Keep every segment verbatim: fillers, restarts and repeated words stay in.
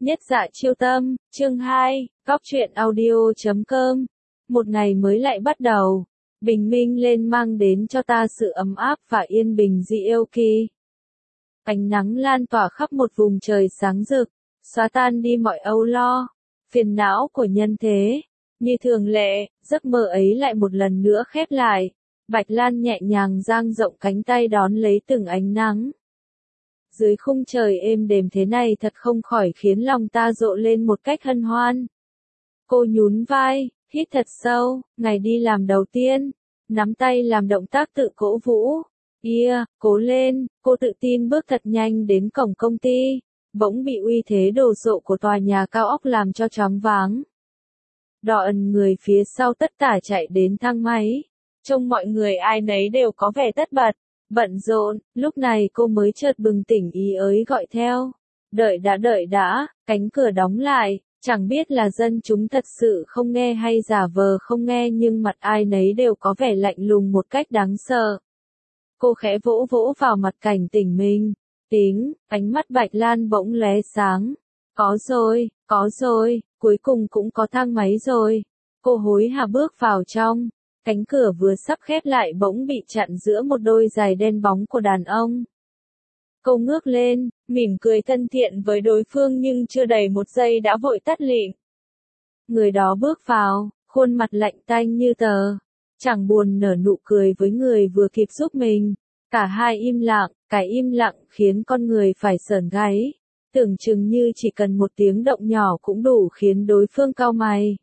Nhất Dạ Chiêu Tâm, chương hai, góc truyện audio chấm com. Một ngày mới lại bắt đầu. Bình minh lên mang đến cho ta sự ấm áp và yên bình dị yêu kỳ. Ánh nắng lan tỏa khắp một vùng trời sáng rực, xóa tan đi mọi âu lo, phiền não của nhân thế. Như thường lệ, giấc mơ ấy lại một lần nữa khép lại. Bạch Lan nhẹ nhàng dang rộng cánh tay đón lấy từng ánh nắng. Dưới khung trời êm đềm thế này thật không khỏi khiến lòng ta rộ lên một cách hân hoan. Cô nhún vai, hít thật sâu, ngày đi làm đầu tiên, nắm tay làm động tác tự cổ vũ. Yeah, cố lên, cô tự tin bước thật nhanh đến cổng công ty, bỗng bị uy thế đồ sộ của tòa nhà cao ốc làm cho choáng váng. Đỏ ẩn người phía sau tất tả chạy đến thang máy, trông mọi người ai nấy đều có vẻ tất bật, bận rộn, lúc này cô mới chợt bừng tỉnh ý ới gọi theo. Đợi đã đợi đã, cánh cửa đóng lại, chẳng biết là dân chúng thật sự không nghe hay giả vờ không nghe nhưng mặt ai nấy đều có vẻ lạnh lùng một cách đáng sợ. Cô khẽ vỗ vỗ vào mặt cảnh tỉnh mình, tính, ánh mắt Bạch Lan bỗng lóe sáng. Có rồi, có rồi, cuối cùng cũng có thang máy rồi. Cô hối hả bước vào trong. Cánh cửa vừa sắp khép lại bỗng bị chặn giữa một đôi giày đen bóng của đàn ông. Cô ngước lên, mỉm cười thân thiện với đối phương nhưng chưa đầy một giây đã vội tắt lịm. Người đó bước vào, khuôn mặt lạnh tanh như tờ, chẳng buồn nở nụ cười với người vừa kịp giúp mình. Cả hai im lặng, cái im lặng khiến con người phải sởn gáy, tưởng chừng như chỉ cần một tiếng động nhỏ cũng đủ khiến đối phương cau mày.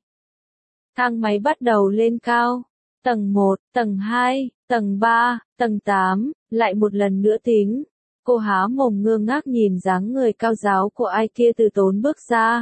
Thang máy bắt đầu lên cao. Tầng một, tầng hai, tầng ba, tầng tám, lại một lần nữa tính. Cô há mồm ngơ ngác nhìn dáng người cao ráo của ai kia từ tốn bước ra.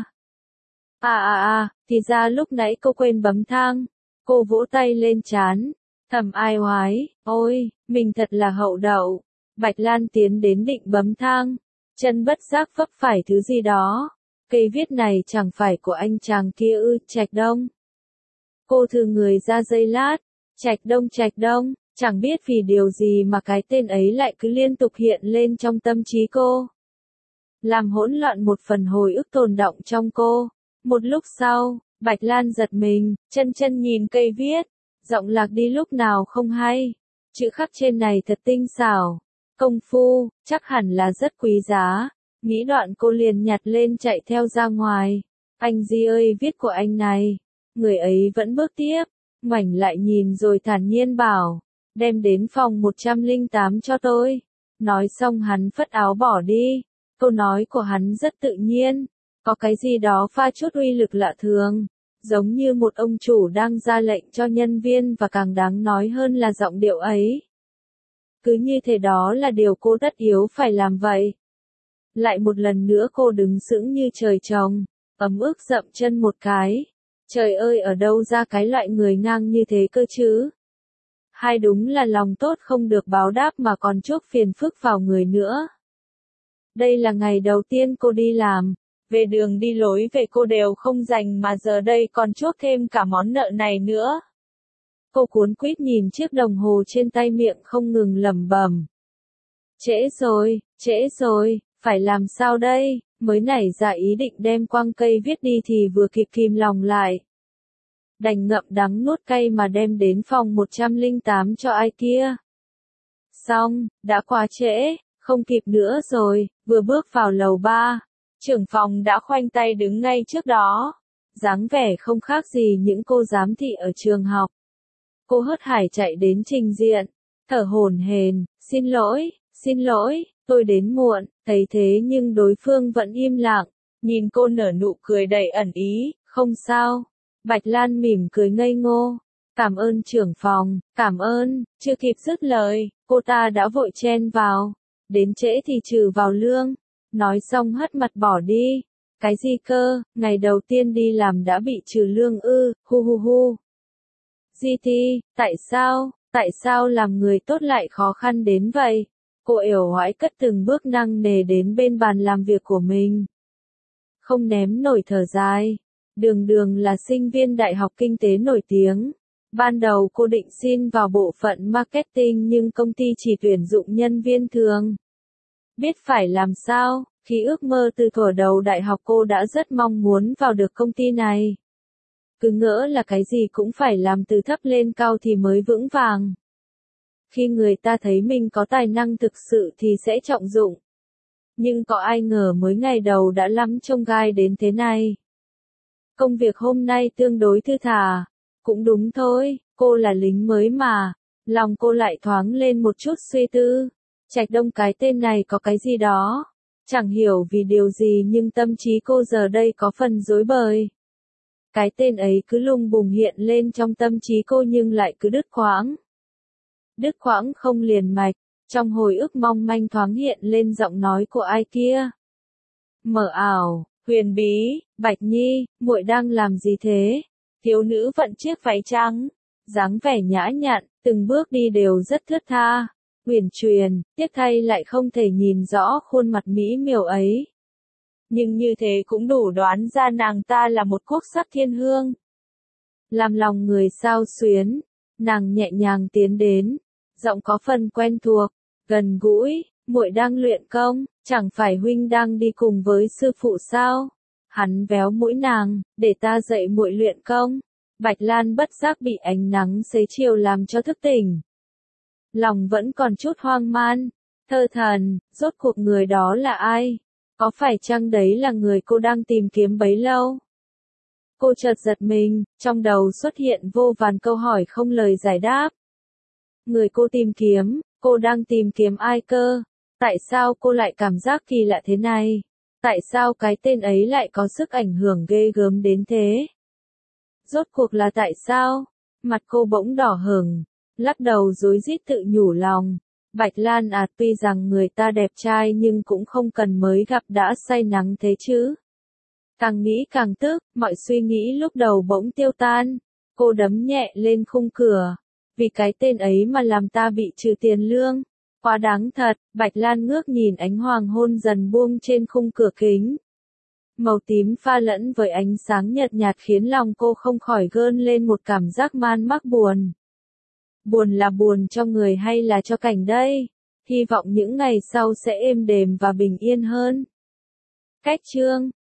À à à, thì ra lúc nãy cô quên bấm thang. Cô vỗ tay lên trán, thầm ai oái, ôi, mình thật là hậu đậu. Bạch Lan tiến đến định bấm thang, chân bất giác vấp phải thứ gì đó. Cây viết này chẳng phải của anh chàng kia ư, Trạch Đông. Cô thừ người ra giây lát. Trạch Đông Trạch Đông, chẳng biết vì điều gì mà cái tên ấy lại cứ liên tục hiện lên trong tâm trí cô. Làm hỗn loạn một phần hồi ức tồn đọng trong cô. Một lúc sau, Bạch Lan giật mình, chân chân nhìn cây viết, giọng lạc đi lúc nào không hay. Chữ khắc trên này thật tinh xảo, công phu, chắc hẳn là rất quý giá. Nghĩ đoạn cô liền nhặt lên chạy theo ra ngoài. Anh Di ơi, viết của anh này. Người ấy vẫn bước tiếp. Ngoảnh lại nhìn rồi thản nhiên bảo, đem đến phòng một trăm lẻ tám cho tôi. Nói xong hắn phất áo bỏ đi. Câu nói của hắn rất tự nhiên, có cái gì đó pha chút uy lực lạ thường, giống như một ông chủ đang ra lệnh cho nhân viên và càng đáng nói hơn là giọng điệu ấy. Cứ như thế đó là điều cô tất yếu phải làm vậy. Lại một lần nữa cô đứng sững như trời trồng, ấm ức dậm chân một cái. Trời ơi, ở đâu ra cái loại người ngang như thế cơ chứ? Hay đúng là lòng tốt không được báo đáp mà còn chuốc phiền phức vào người nữa. Đây là ngày đầu tiên cô đi làm, về đường đi lối về cô đều không dành mà giờ đây còn chuốc thêm cả món nợ này nữa. Cô cuốn quýt nhìn chiếc đồng hồ trên tay miệng không ngừng lẩm bẩm. Trễ rồi, trễ rồi, phải làm sao đây? Mới nảy ra ý định đem quăng cây viết đi thì vừa kịp kìm lòng lại. Đành ngậm đắng nuốt cay mà đem đến phòng một trăm lẻ tám cho ai kia. Xong, đã quá trễ, không kịp nữa rồi, vừa bước vào lầu ba. Trưởng phòng đã khoanh tay đứng ngay trước đó. Dáng vẻ không khác gì những cô giám thị ở trường học. Cô hớt hải chạy đến trình diện, thở hổn hển, xin lỗi, xin lỗi. Tôi đến muộn, thấy thế nhưng đối phương vẫn im lặng, nhìn cô nở nụ cười đầy ẩn ý, không sao. Bạch Lan mỉm cười ngây ngô, cảm ơn trưởng phòng, cảm ơn, chưa kịp dứt lời, cô ta đã vội chen vào, đến trễ thì trừ vào lương, nói xong hất mặt bỏ đi. Cái gì cơ, ngày đầu tiên đi làm đã bị trừ lương ư, hu hu hu. giê tê, tại sao, tại sao làm người tốt lại khó khăn đến vậy? Cô uể oải cất từng bước nặng nề đến bên bàn làm việc của mình. Không ném nổi thở dài. Đường Đường là sinh viên đại học kinh tế nổi tiếng. Ban đầu cô định xin vào bộ phận marketing nhưng công ty chỉ tuyển dụng nhân viên thường. Biết phải làm sao, Khi ước mơ từ thuở đầu đại học cô đã rất mong muốn vào được công ty này. Cứ ngỡ là cái gì cũng phải làm từ thấp lên cao thì mới vững vàng. Khi người ta thấy mình có tài năng thực sự thì sẽ trọng dụng. Nhưng có ai ngờ mới ngày đầu đã lắm chông gai đến thế này. Công việc hôm nay tương đối thư thả. Cũng đúng thôi, cô là lính mới mà. Lòng cô lại thoáng lên một chút suy tư. Trạch Đông cái tên này có cái gì đó. Chẳng hiểu vì điều gì nhưng tâm trí cô giờ đây có phần rối bời. Cái tên ấy cứ lùng bùng hiện lên trong tâm trí cô nhưng lại cứ đứt quãng. Đứt quãng không liền mạch, trong hồi ức mong manh thoáng hiện lên giọng nói của ai kia. Mờ ảo, huyền bí, Bạch Nhi, muội đang làm gì thế? Thiếu nữ vận chiếc váy trắng, dáng vẻ nhã nhặn, từng bước đi đều rất thướt tha, uyển chuyển, tiếc thay lại không thể nhìn rõ khuôn mặt mỹ miều ấy. Nhưng như thế cũng đủ đoán ra nàng ta là một quốc sắc thiên hương. Làm lòng người sao xuyến, nàng nhẹ nhàng tiến đến, giọng có phần quen thuộc, gần gũi, muội đang luyện công, chẳng phải huynh đang đi cùng với sư phụ sao? Hắn véo mũi nàng, để ta dạy muội luyện công. Bạch Lan bất giác bị ánh nắng xế chiều làm cho thức tỉnh. Lòng vẫn còn chút hoang man, thơ thần, rốt cuộc người đó là ai? Có phải chăng đấy là người cô đang tìm kiếm bấy lâu? Cô chợt giật mình, trong đầu xuất hiện vô vàn câu hỏi không lời giải đáp. Người cô tìm kiếm, cô đang tìm kiếm ai cơ? Tại sao cô lại cảm giác kỳ lạ thế này? Tại sao cái tên ấy lại có sức ảnh hưởng ghê gớm đến thế? Rốt cuộc là tại sao? Mặt cô bỗng đỏ hửng, lắc đầu rối rít tự nhủ lòng. Bạch Lan à, tuy rằng người ta đẹp trai nhưng cũng không cần mới gặp đã say nắng thế chứ. Càng nghĩ càng tức, mọi suy nghĩ lúc đầu bỗng tiêu tan. Cô đấm nhẹ lên khung cửa. Vì cái tên ấy mà làm ta bị trừ tiền lương. Quá đáng thật, Bạch Lan ngước nhìn ánh hoàng hôn dần buông trên khung cửa kính. Màu tím pha lẫn với ánh sáng nhợt nhạt khiến lòng cô không khỏi gơn lên một cảm giác man mác buồn. Buồn là buồn cho người hay là cho cảnh đây? Hy vọng những ngày sau sẽ êm đềm và bình yên hơn. Cách chương